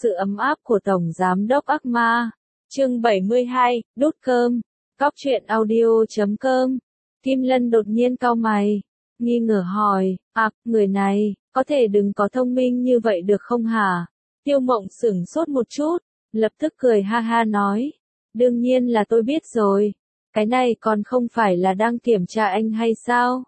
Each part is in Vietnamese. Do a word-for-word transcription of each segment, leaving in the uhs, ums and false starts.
sự ấm áp của Tổng Giám đốc ác ma. Chương bảy mươi hai, đút cơm. Cóc truyện audio chấm com. Kim Lân đột nhiên cau mày, nghi ngờ hỏi, à, người này, có thể đừng có thông minh như vậy được không hả? Tiêu Mộng sửng sốt một chút, lập tức cười ha ha nói, đương nhiên là tôi biết rồi, cái này còn không phải là đang kiểm tra anh hay sao?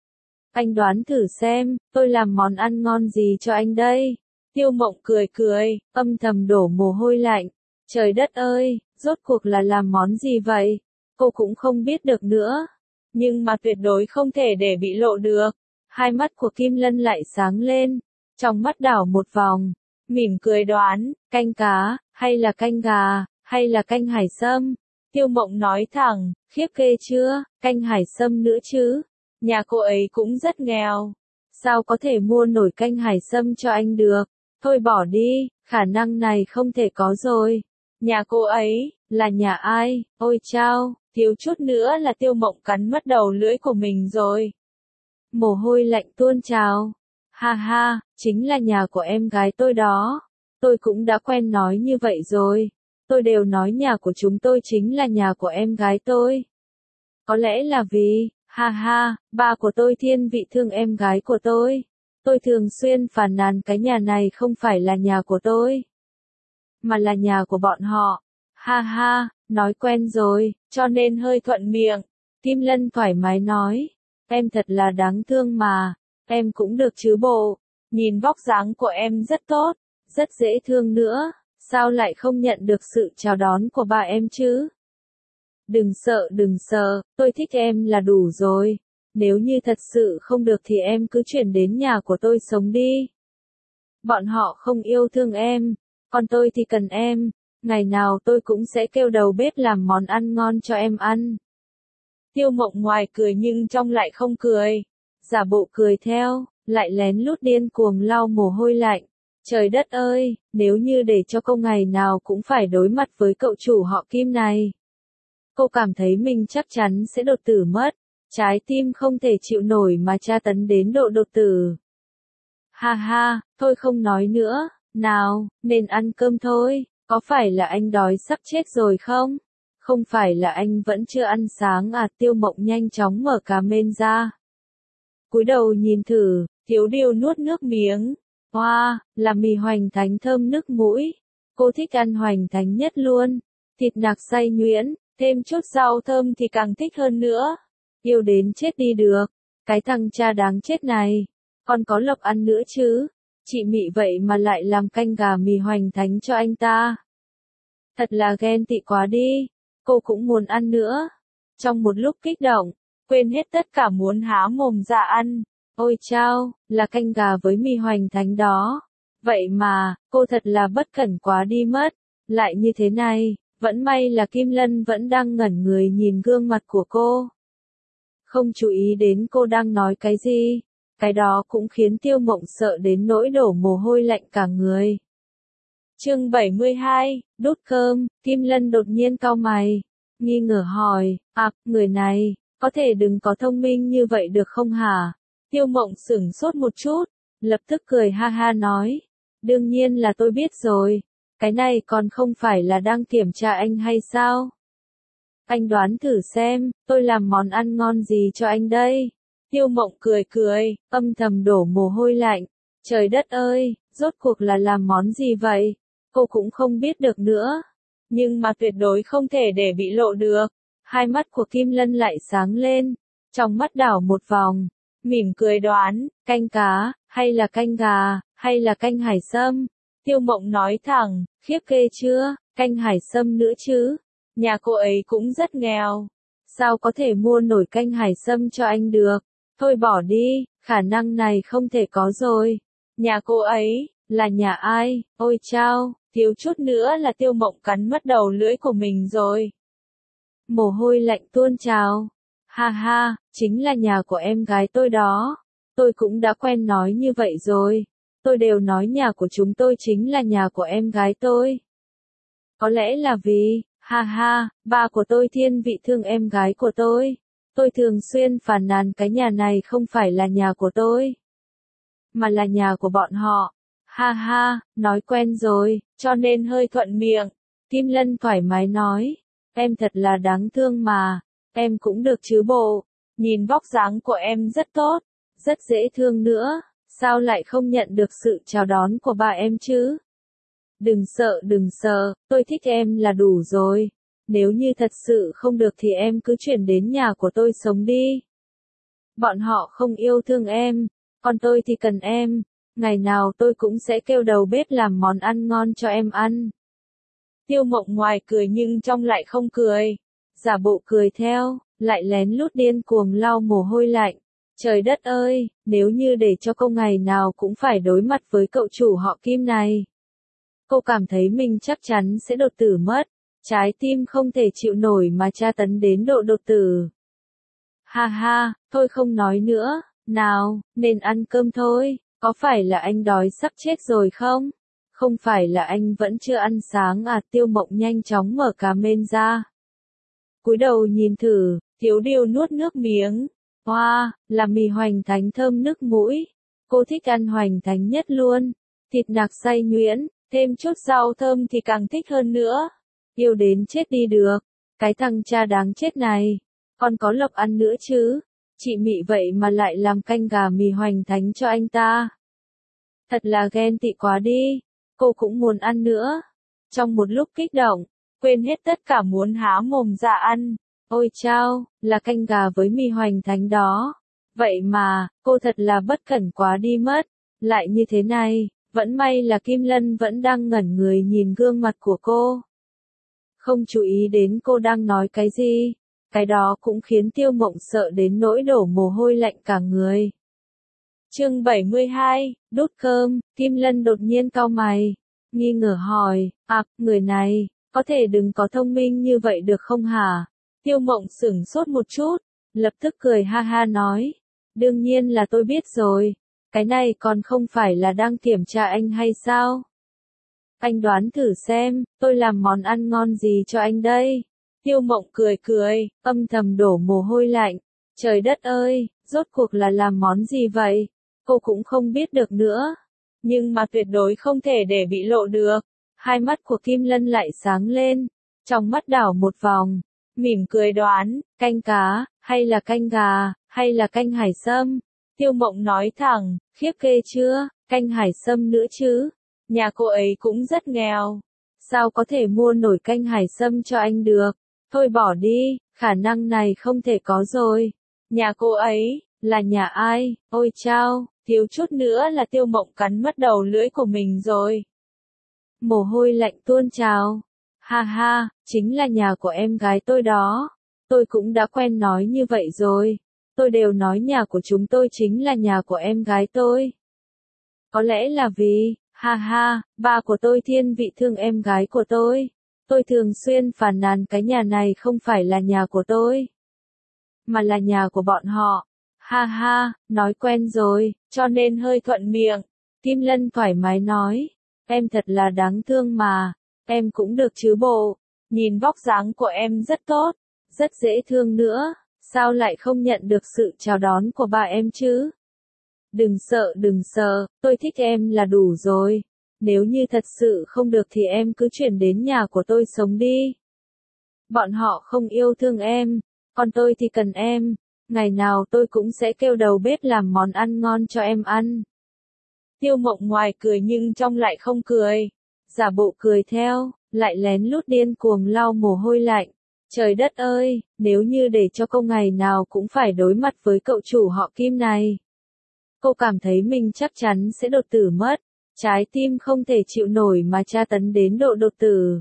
Anh đoán thử xem, tôi làm món ăn ngon gì cho anh đây? Tiêu Mộng cười cười, âm thầm đổ mồ hôi lạnh. Trời đất ơi, rốt cuộc là làm món gì vậy? Cô cũng không biết được nữa. Nhưng mà tuyệt đối không thể để bị lộ được. Hai mắt của Kim Lân lại sáng lên, trong mắt đảo một vòng, mỉm cười đoán, canh cá, hay là canh gà, hay là canh hải sâm? Tiêu Mộng nói thẳng, khiếp ghê chưa, canh hải sâm nữa chứ? Nhà cô ấy cũng rất nghèo. Sao có thể mua nổi canh hải sâm cho anh được? Thôi bỏ đi, khả năng này không thể có rồi. Nhà cô ấy, là nhà ai? Ôi chao, thiếu chút nữa là Tiêu Mộng cắn mất đầu lưỡi của mình rồi. Mồ hôi lạnh tuôn trào. Ha ha, chính là nhà của em gái tôi đó. Tôi cũng đã quen nói như vậy rồi. Tôi đều nói nhà của chúng tôi chính là nhà của em gái tôi. Có lẽ là vì, ha ha, ba của tôi thiên vị thương em gái của tôi. Tôi thường xuyên phàn nàn cái nhà này không phải là nhà của tôi, mà là nhà của bọn họ. Ha ha, nói quen rồi, cho nên hơi thuận miệng. Kim Lân thoải mái nói, em thật là đáng thương mà, em cũng được chứ bộ. Nhìn vóc dáng của em rất tốt, rất dễ thương nữa, sao lại không nhận được sự chào đón của ba em chứ? Đừng sợ đừng sợ, tôi thích em là đủ rồi. Nếu như thật sự không được thì em cứ chuyển đến nhà của tôi sống đi. Bọn họ không yêu thương em, còn tôi thì cần em. Ngày nào tôi cũng sẽ kêu đầu bếp làm món ăn ngon cho em ăn. Tiêu Mộng ngoài cười nhưng trong lại không cười. Giả bộ cười theo, lại lén lút điên cuồng lau mồ hôi lạnh. Trời đất ơi, nếu như để cho cô ngày nào cũng phải đối mặt với cậu chủ họ Kim này. Cô cảm thấy mình chắc chắn sẽ đột tử mất. Trái tim không thể chịu nổi mà tra tấn đến độ đột tử. Ha ha, thôi không nói nữa, nào, nên ăn cơm thôi, có phải là anh đói sắp chết rồi không? Không phải là anh vẫn chưa ăn sáng à? Tiêu Mộng nhanh chóng mở cá mên ra. Cúi đầu nhìn thử, Thiếu Điều nuốt nước miếng. Hoa, wow, là mì hoành thánh thơm nước mũi. Cô thích ăn hoành thánh nhất luôn. Thịt nạc xay nhuyễn, thêm chút rau thơm thì càng thích hơn nữa. Yêu đến chết đi được. Cái thằng cha đáng chết này. Còn có lộc ăn nữa chứ. Chị Mị vậy mà lại làm canh gà mì hoành thánh cho anh ta. Thật là ghen tị quá đi. Cô cũng muốn ăn nữa. Trong một lúc kích động, quên hết tất cả muốn há mồm ra ăn. Ôi chao, là canh gà với mì hoành thánh đó. Vậy mà, cô thật là bất cẩn quá đi mất. Lại như thế này, vẫn may là Kim Lân vẫn đang ngẩn người nhìn gương mặt của cô. Không chú ý đến cô đang nói cái gì. Cái đó cũng khiến Tiêu Mộng sợ đến nỗi đổ mồ hôi lạnh cả người. Chương bảy mươi hai, đút cơm. Kim Lân đột nhiên cau mày, nghi ngờ hỏi, à, người này, có thể đừng có thông minh như vậy được không hả? Tiêu Mộng sửng sốt một chút, lập tức cười ha ha nói, đương nhiên là tôi biết rồi, cái này còn không phải là đang kiểm tra anh hay sao? Anh đoán thử xem, tôi làm món ăn ngon gì cho anh đây? Tiêu Mộng cười cười, âm thầm đổ mồ hôi lạnh. Trời đất ơi, rốt cuộc là làm món gì vậy? Cô cũng không biết được nữa. Nhưng mà tuyệt đối không thể để bị lộ được. Hai mắt của Kim Lân lại sáng lên, trong mắt đảo một vòng, mỉm cười đoán, canh cá, hay là canh gà, hay là canh hải sâm? Tiêu Mộng nói thẳng, khiếp ghê chưa, canh hải sâm nữa chứ? Nhà cô ấy cũng rất nghèo. Sao có thể mua nổi canh hải sâm cho anh được? Thôi bỏ đi, khả năng này không thể có rồi. Nhà cô ấy, là nhà ai? Ôi chao, thiếu chút nữa là Tiêu Mộng cắn mất đầu lưỡi của mình rồi. Mồ hôi lạnh tuôn trào. Ha ha, chính là nhà của em gái tôi đó. Tôi cũng đã quen nói như vậy rồi. Tôi đều nói nhà của chúng tôi chính là nhà của em gái tôi. Có lẽ là vì, ha ha, ba của tôi thiên vị thương em gái của tôi. Tôi thường xuyên phàn nàn cái nhà này không phải là nhà của tôi, mà là nhà của bọn họ. Ha ha, nói quen rồi, cho nên hơi thuận miệng. Kim Lân thoải mái nói, em thật là đáng thương mà, em cũng được chứ bộ, nhìn vóc dáng của em rất tốt, rất dễ thương nữa, sao lại không nhận được sự chào đón của bà em chứ? Đừng sợ đừng sợ, tôi thích em là đủ rồi, nếu như thật sự không được thì em cứ chuyển đến nhà của tôi sống đi. Bọn họ không yêu thương em, còn tôi thì cần em, ngày nào tôi cũng sẽ kêu đầu bếp làm món ăn ngon cho em ăn. Tiêu Mộng ngoài cười nhưng trong lại không cười, giả bộ cười theo, lại lén lút điên cuồng lau mồ hôi lạnh. Trời đất ơi, nếu như để cho cô ngày nào cũng phải đối mặt với cậu chủ họ Kim này. Cô cảm thấy mình chắc chắn sẽ đột tử mất, trái tim không thể chịu nổi mà tra tấn đến độ đột tử. Ha ha, thôi không nói nữa, nào, nên ăn cơm thôi, có phải là anh đói sắp chết rồi không? Không phải là anh vẫn chưa ăn sáng à? Tiêu Mộng nhanh chóng mở cà mên ra. Cúi đầu nhìn thử, Thiếu Điều nuốt nước miếng. Hoa, wow, là mì hoành thánh thơm nức mũi. Cô thích ăn hoành thánh nhất luôn. Thịt nạc xay nhuyễn, thêm chút rau thơm thì càng thích hơn nữa. Yêu đến chết đi được. Cái thằng cha đáng chết này. Còn có lộc ăn nữa chứ. Chị Mị vậy mà lại làm canh gà mì hoành thánh cho anh ta. Thật là ghen tị quá đi. Cô cũng muốn ăn nữa. Trong một lúc kích động, quên hết tất cả muốn há mồm ra ăn. Ôi chao, là canh gà với mì hoành thánh đó. Vậy mà, cô thật là bất cẩn quá đi mất. Lại như thế này, vẫn may là Kim Lân vẫn đang ngẩn người nhìn gương mặt của cô. Không chú ý đến cô đang nói cái gì. Cái đó cũng khiến Tiêu Mộng sợ đến nỗi đổ mồ hôi lạnh cả người. Chương bảy mươi hai, đút cơm, Kim Lân đột nhiên cau mày, nghi ngờ hỏi, à, người này, có thể đừng có thông minh như vậy được không hả? Tiêu Mộng sửng sốt một chút, lập tức cười ha ha nói, đương nhiên là tôi biết rồi, cái này còn không phải là đang kiểm tra anh hay sao? Anh đoán thử xem, tôi làm món ăn ngon gì cho anh đây? Tiêu Mộng cười cười, âm thầm đổ mồ hôi lạnh, trời đất ơi, rốt cuộc là làm món gì vậy? Cô cũng không biết được nữa, nhưng mà tuyệt đối không thể để bị lộ được. Hai mắt của Kim Lân lại sáng lên, trong mắt đảo một vòng, mỉm cười đoán, canh cá, hay là canh gà, hay là canh hải sâm. Tiêu Mộng nói thẳng, khiếp ghê chưa, canh hải sâm nữa chứ, nhà cô ấy cũng rất nghèo, sao có thể mua nổi canh hải sâm cho anh được, thôi bỏ đi, khả năng này không thể có rồi. Nhà cô ấy, là nhà ai, ôi chao, thiếu chút nữa là Tiêu Mộng cắn mất đầu lưỡi của mình rồi. Mồ hôi lạnh tuôn trào, ha ha, chính là nhà của em gái tôi đó, tôi cũng đã quen nói như vậy rồi, tôi đều nói nhà của chúng tôi chính là nhà của em gái tôi. Có lẽ là vì, ha ha, ba của tôi thiên vị thương em gái của tôi, tôi thường xuyên phàn nàn cái nhà này không phải là nhà của tôi, mà là nhà của bọn họ. Ha ha, nói quen rồi, cho nên hơi thuận miệng. Kim Lân thoải mái nói, em thật là đáng thương mà, em cũng được chứ bộ, nhìn vóc dáng của em rất tốt, rất dễ thương nữa, sao lại không nhận được sự chào đón của bà em chứ? Đừng sợ đừng sợ, tôi thích em là đủ rồi, nếu như thật sự không được thì em cứ chuyển đến nhà của tôi sống đi. Bọn họ không yêu thương em, còn tôi thì cần em. Ngày nào tôi cũng sẽ kêu đầu bếp làm món ăn ngon cho em ăn. Tiêu Mộng ngoài cười nhưng trong lại không cười, giả bộ cười theo, lại lén lút điên cuồng lau mồ hôi lạnh. Trời đất ơi, nếu như để cho cô ngày nào cũng phải đối mặt với cậu chủ họ Kim này. Cô cảm thấy mình chắc chắn sẽ đột tử mất, trái tim không thể chịu nổi mà tra tấn đến độ đột tử.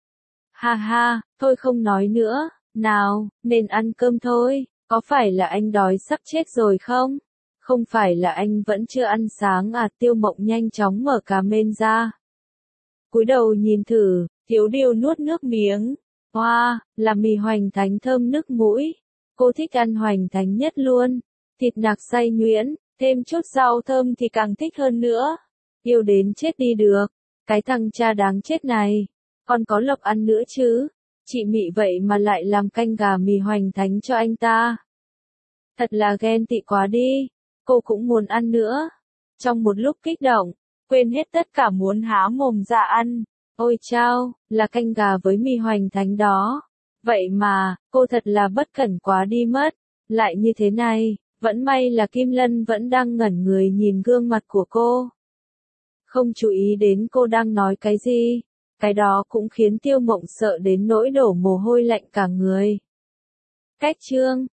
Ha ha, thôi không nói nữa, nào, nên ăn cơm thôi. Có phải là anh đói sắp chết rồi không? Không phải là anh vẫn chưa ăn sáng à? Tiêu Mộng nhanh chóng mở cà mên ra. Cúi đầu nhìn thử, Thiếu Điều nuốt nước miếng. Hoa, wow, là mì hoành thánh thơm nức mũi. Cô thích ăn hoành thánh nhất luôn. Thịt nạc xay nhuyễn, thêm chút rau thơm thì càng thích hơn nữa. Yêu đến chết đi được. Cái thằng cha đáng chết này. Còn có lộc ăn nữa chứ. Chị Mị vậy mà lại làm canh gà mì hoành thánh cho anh ta. Thật là ghen tị quá đi. Cô cũng muốn ăn nữa. Trong một lúc kích động, quên hết tất cả muốn há mồm ra ăn. Ôi chao, là canh gà với mì hoành thánh đó. Vậy mà, cô thật là bất cẩn quá đi mất. Lại như thế này, vẫn may là Kim Lân vẫn đang ngẩn người nhìn gương mặt của cô. Không chú ý đến cô đang nói cái gì. Cái đó cũng khiến Tiêu Mộng sợ đến nỗi đổ mồ hôi lạnh cả người. Cách chương